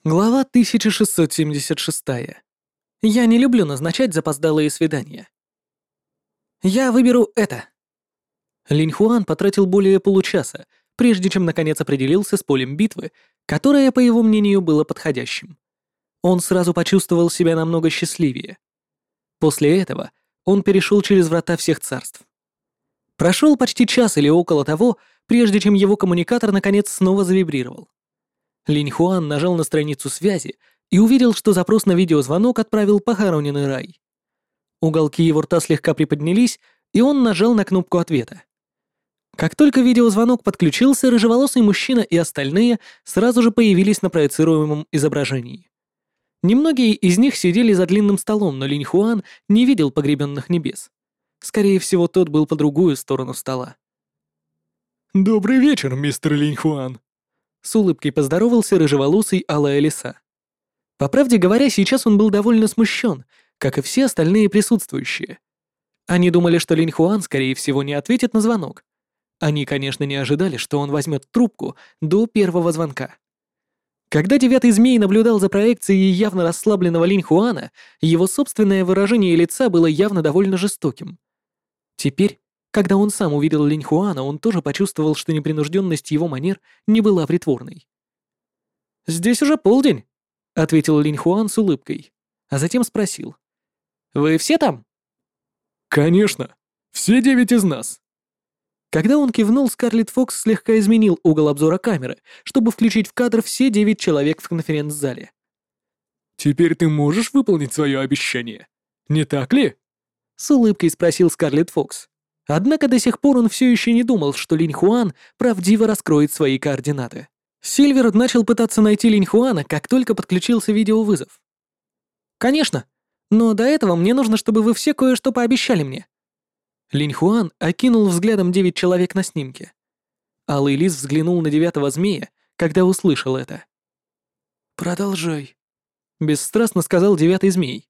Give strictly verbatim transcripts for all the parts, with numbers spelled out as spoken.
Глава тысяча шестьсот семьдесят шесть. Я не люблю назначать запоздалые свидания. Я выберу это. Линь Хуан потратил более получаса, прежде чем наконец определился с полем битвы, которое, по его мнению, было подходящим. Он сразу почувствовал себя намного счастливее. После этого он перешел через врата всех царств. Прошел почти час или около того, прежде чем его коммуникатор наконец снова завибрировал. Линь Хуан нажал на страницу связи и увидел, что запрос на видеозвонок отправил похороненный рай. Уголки его рта слегка приподнялись, и он нажал на кнопку ответа. Как только видеозвонок подключился, рыжеволосый мужчина и остальные сразу же появились на проецируемом изображении. Немногие из них сидели за длинным столом, но Линь Хуан не видел погребенных небес. Скорее всего, тот был по другую сторону стола. «Добрый вечер, мистер Линь Хуан», — с улыбкой поздоровался рыжеволосый алая лиса. По правде говоря, сейчас он был довольно смущен, как и все остальные присутствующие. Они думали, что Линь Хуан, скорее всего, не ответит на звонок. Они, конечно, не ожидали, что он возьмет трубку до первого звонка. Когда девятый змей наблюдал за проекцией явно расслабленного Линь Хуана, его собственное выражение лица было явно довольно жестоким. Теперь, когда он сам увидел Линь Хуана, он тоже почувствовал, что непринужденность его манер не была притворной. «Здесь уже полдень», — ответил Линь Хуан с улыбкой, а затем спросил. «Вы все там?» «Конечно, все девять из нас». Когда он кивнул, Скарлетт Фокс слегка изменил угол обзора камеры, чтобы включить в кадр все девять человек в конференц-зале. «Теперь ты можешь выполнить свое обещание, не так ли?» С улыбкой спросил Скарлетт Фокс. Однако до сих пор он все еще не думал, что Линь Хуан правдиво раскроет свои координаты. Сильвер начал пытаться найти Линь Хуана, как только подключился видеовызов. «Конечно, но до этого мне нужно, чтобы вы все кое-что пообещали мне». Линь Хуан окинул взглядом девять человек на снимке. Алый лис взглянул на девятого змея, когда услышал это. «Продолжай», — бесстрастно сказал девятый змей.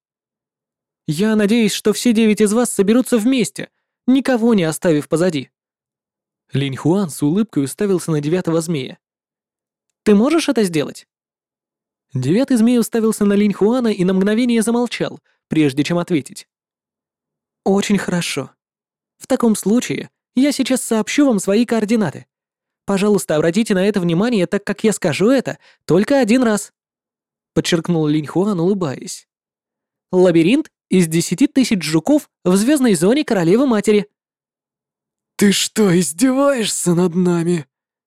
«Я надеюсь, что все девять из вас соберутся вместе, никого не оставив позади». Линь Хуан с улыбкой уставился на девятого змея. «Ты можешь это сделать?» Девятый змей уставился на Линь Хуана и на мгновение замолчал, прежде чем ответить. «Очень хорошо. В таком случае я сейчас сообщу вам свои координаты. Пожалуйста, обратите на это внимание, так как я скажу это только один раз», — подчеркнул Линь Хуан, улыбаясь. «Лабиринт из десяти тысяч жуков в звездной зоне Королевы-Матери». «Ты что, издеваешься над нами?»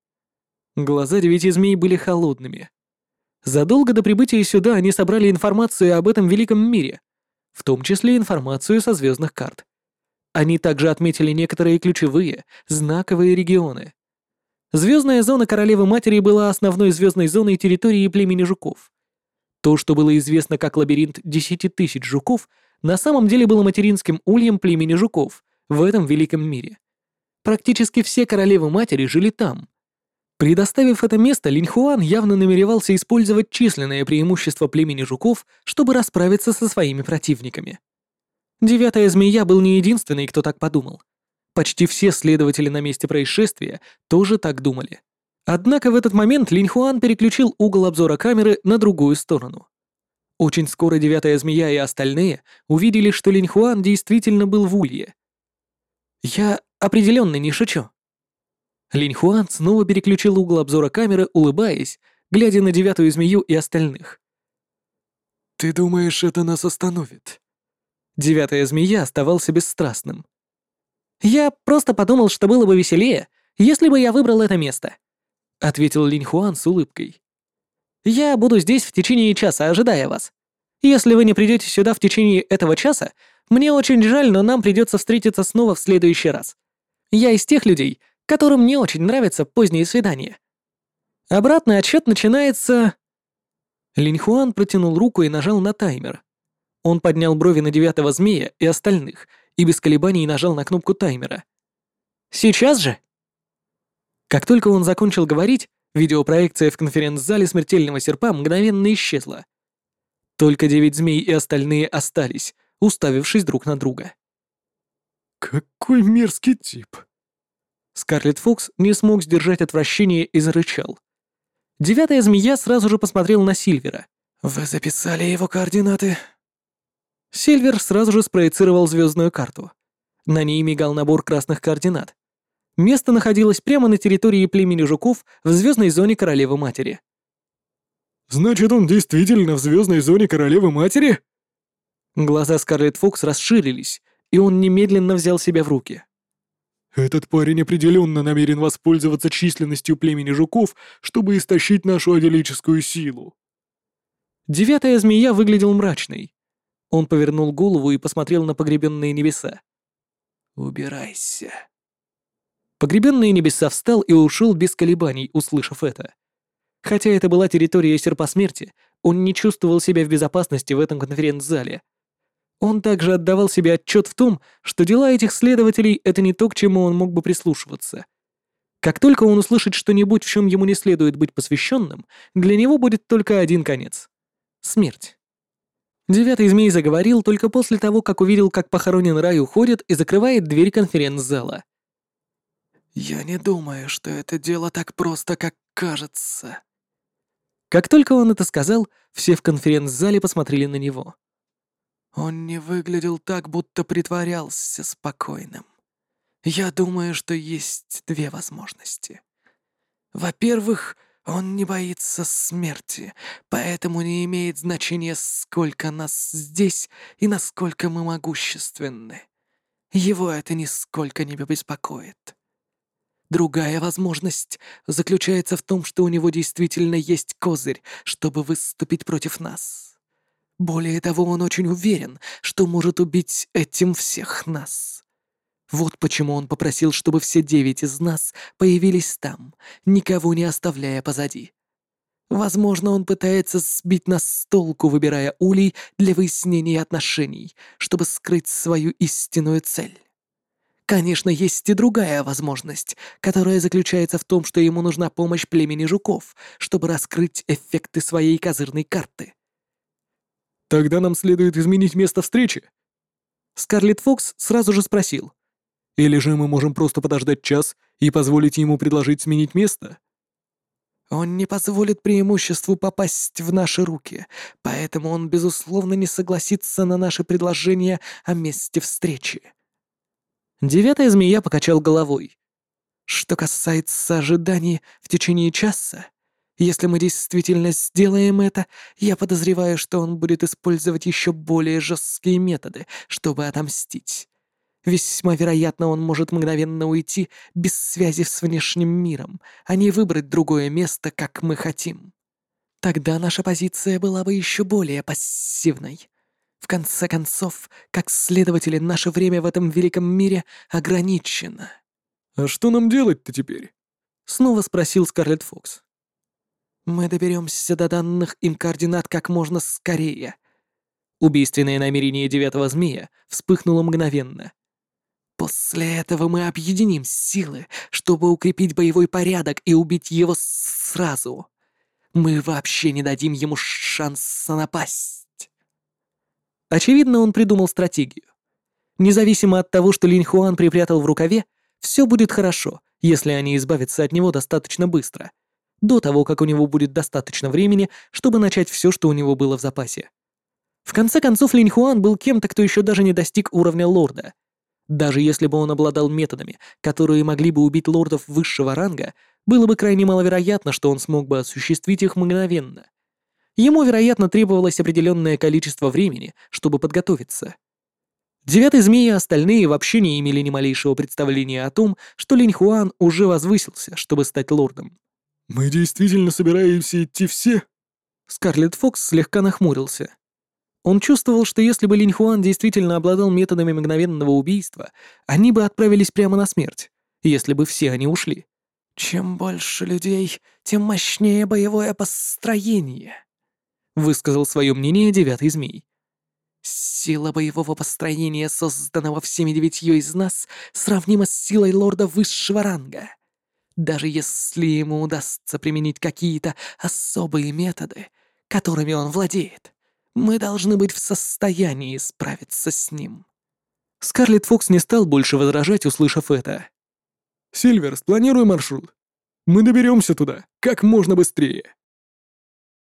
Глаза девяти змей были холодными. Задолго до прибытия сюда они собрали информацию об этом великом мире, в том числе информацию со звездных карт. Они также отметили некоторые ключевые, знаковые регионы. Звездная зона Королевы-Матери была основной звездной зоной территории племени жуков. То, что было известно как лабиринт десяти тысяч жуков, на самом деле было материнским ульем племени жуков в этом великом мире. Практически все Королевы-Матери жили там. Предоставив это место, Линь Хуан явно намеревался использовать численное преимущество племени жуков, чтобы расправиться со своими противниками. Девятая змея был не единственный, кто так подумал. Почти все следователи на месте происшествия тоже так думали. Однако в этот момент Линь Хуан переключил угол обзора камеры на другую сторону. Очень скоро девятая змея и остальные увидели, что Линь Хуан действительно был в улье. «Я определенно не шучу». Линь Хуан снова переключил угол обзора камеры, улыбаясь, глядя на девятую змею и остальных. «Ты думаешь, это нас остановит?» Девятая змея оставался бесстрастным. «Я просто подумал, что было бы веселее, если бы я выбрал это место», — ответил Линь Хуан с улыбкой. «Я буду здесь в течение часа, ожидая вас. Если вы не придете сюда в течение этого часа, мне очень жаль, но нам придется встретиться снова в следующий раз. Я из тех людей, которым не очень нравятся поздние свидания. Обратный отсчет начинается...» Линь Хуан протянул руку и нажал на таймер. Он поднял брови на девятого змея и остальных и без колебаний нажал на кнопку таймера. «Сейчас же!» Как только он закончил говорить, видеопроекция в конференц-зале смертельного серпа мгновенно исчезла. Только девять змей и остальные остались, уставившись друг на друга. «Какой мерзкий тип!» Скарлетт Фокс не смог сдержать отвращение и зарычал. Девятая змея сразу же посмотрел на Сильвера. «Вы записали его координаты?» Сильвер сразу же спроецировал звездную карту. На ней мигал набор красных координат. Место находилось прямо на территории племени жуков в звездной зоне Королевы Матери. «Значит, он действительно в звездной зоне Королевы Матери?» Глаза Скарлетт Фокс расширились, и он немедленно взял себя в руки. «Этот парень определенно намерен воспользоваться численностью племени жуков, чтобы истощить нашу аделическую силу». Девятая змея выглядел мрачной. Он повернул голову и посмотрел на погребенные небеса. «Убирайся». Погребенные небеса встал и ушел без колебаний, услышав это. Хотя это была территория серпа смерти, он не чувствовал себя в безопасности в этом конференц-зале. Он также отдавал себе отчет в том, что дела этих следователей — это не то, к чему он мог бы прислушиваться. Как только он услышит что-нибудь, в чем ему не следует быть посвященным, для него будет только один конец — смерть. Девятый змей заговорил только после того, как увидел, как похоронен Рай уходит и закрывает дверь конференц-зала. «Я не думаю, что это дело так просто, как кажется». Как только он это сказал, все в конференц-зале посмотрели на него. Он не выглядел так, будто притворялся спокойным. Я думаю, что есть две возможности. Во-первых, он не боится смерти, поэтому не имеет значения, сколько нас здесь и насколько мы могущественны. Его это нисколько не беспокоит. Другая возможность заключается в том, что у него действительно есть козырь, чтобы выступить против нас. Более того, он очень уверен, что может убить этим всех нас. Вот почему он попросил, чтобы все девять из нас появились там, никого не оставляя позади. Возможно, он пытается сбить нас с толку, выбирая улей для выяснения отношений, чтобы скрыть свою истинную цель. Конечно, есть и другая возможность, которая заключается в том, что ему нужна помощь племени жуков, чтобы раскрыть эффекты своей козырной карты. «Тогда нам следует изменить место встречи?» Скарлетт Фокс сразу же спросил. «Или же мы можем просто подождать час и позволить ему предложить сменить место?» Он не позволит преимуществу попасть в наши руки, поэтому он, безусловно, не согласится на наше предложение о месте встречи. Девятая змея покачал головой. Что касается ожиданий в течение часа, если мы действительно сделаем это, я подозреваю, что он будет использовать еще более жесткие методы, чтобы отомстить. Весьма вероятно, он может мгновенно уйти без связи с внешним миром, а не выбрать другое место, как мы хотим. Тогда наша позиция была бы еще более пассивной. В конце концов, как следователи, наше время в этом великом мире ограничено. «А что нам делать-то теперь?» — снова спросил Скарлетт Фокс. «Мы доберемся до данных им координат как можно скорее». Убийственное намерение девятого змея вспыхнуло мгновенно. «После этого мы объединим силы, чтобы укрепить боевой порядок и убить его сразу. Мы вообще не дадим ему шанса напасть». Очевидно, он придумал стратегию. Независимо от того, что Линь Хуан припрятал в рукаве, все будет хорошо, если они избавятся от него достаточно быстро, до того, как у него будет достаточно времени, чтобы начать все, что у него было в запасе. В конце концов, Линь Хуан был кем-то, кто еще даже не достиг уровня лорда. Даже если бы он обладал методами, которые могли бы убить лордов высшего ранга, было бы крайне маловероятно, что он смог бы осуществить их мгновенно. Ему, вероятно, требовалось определенное количество времени, чтобы подготовиться. Девятый змей и остальные вообще не имели ни малейшего представления о том, что Линь Хуан уже возвысился, чтобы стать лордом. «Мы действительно собираемся идти все?» Скарлетт Фокс слегка нахмурился. Он чувствовал, что если бы Линь Хуан действительно обладал методами мгновенного убийства, они бы отправились прямо на смерть, если бы все они ушли. «Чем больше людей, тем мощнее боевое построение», — высказал свое мнение девятый змей. «Сила боевого построения, созданного всеми девятью из нас, сравнима с силой лорда высшего ранга. Даже если ему удастся применить какие-то особые методы, которыми он владеет, мы должны быть в состоянии справиться с ним». Скарлетт Фокс не стал больше возражать, услышав это. «Сильвер, спланируй маршрут». Мы доберемся туда как можно быстрее.